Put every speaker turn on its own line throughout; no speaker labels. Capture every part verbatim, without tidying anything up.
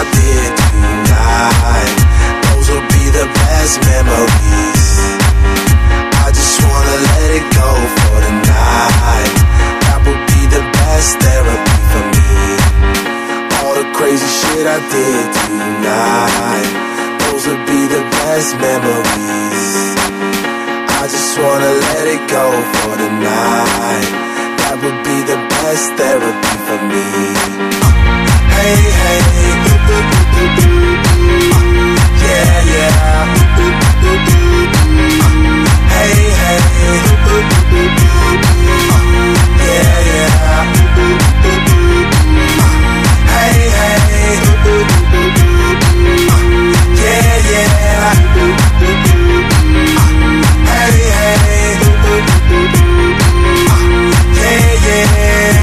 I did tonight, those will be the best memories. I just wanna let it go for the night. That would be the best therapy for me. All the crazy shit I did tonight, those would be the best memories. I just wanna let it go for the night. That would be the best therapy for me. Hey, hey, ooh, ooh, ooh, ooh, ooh. Yeah, yeah. Ooh, ooh, ooh, ooh. Hey, hey, ooh, ooh, ooh, ooh, ooh. Yeah, yeah. Ooh, ooh, ooh, ooh. Hey, hey, ooh, ooh, ooh, ooh. Yeah, yeah. Ooh, ooh, ooh, ooh. Hey, hey, ooh, ooh, ooh, ooh. Yeah, yeah.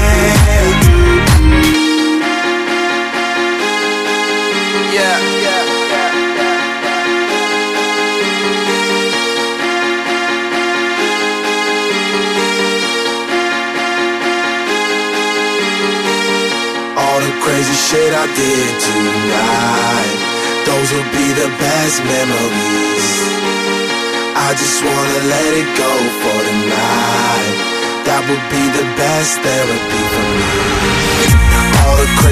Yeah, yeah, yeah, yeah. All the crazy shit I did tonight, those will be the best memories. I just wanna let it go for the night. That would be the best therapy for me. All the crazy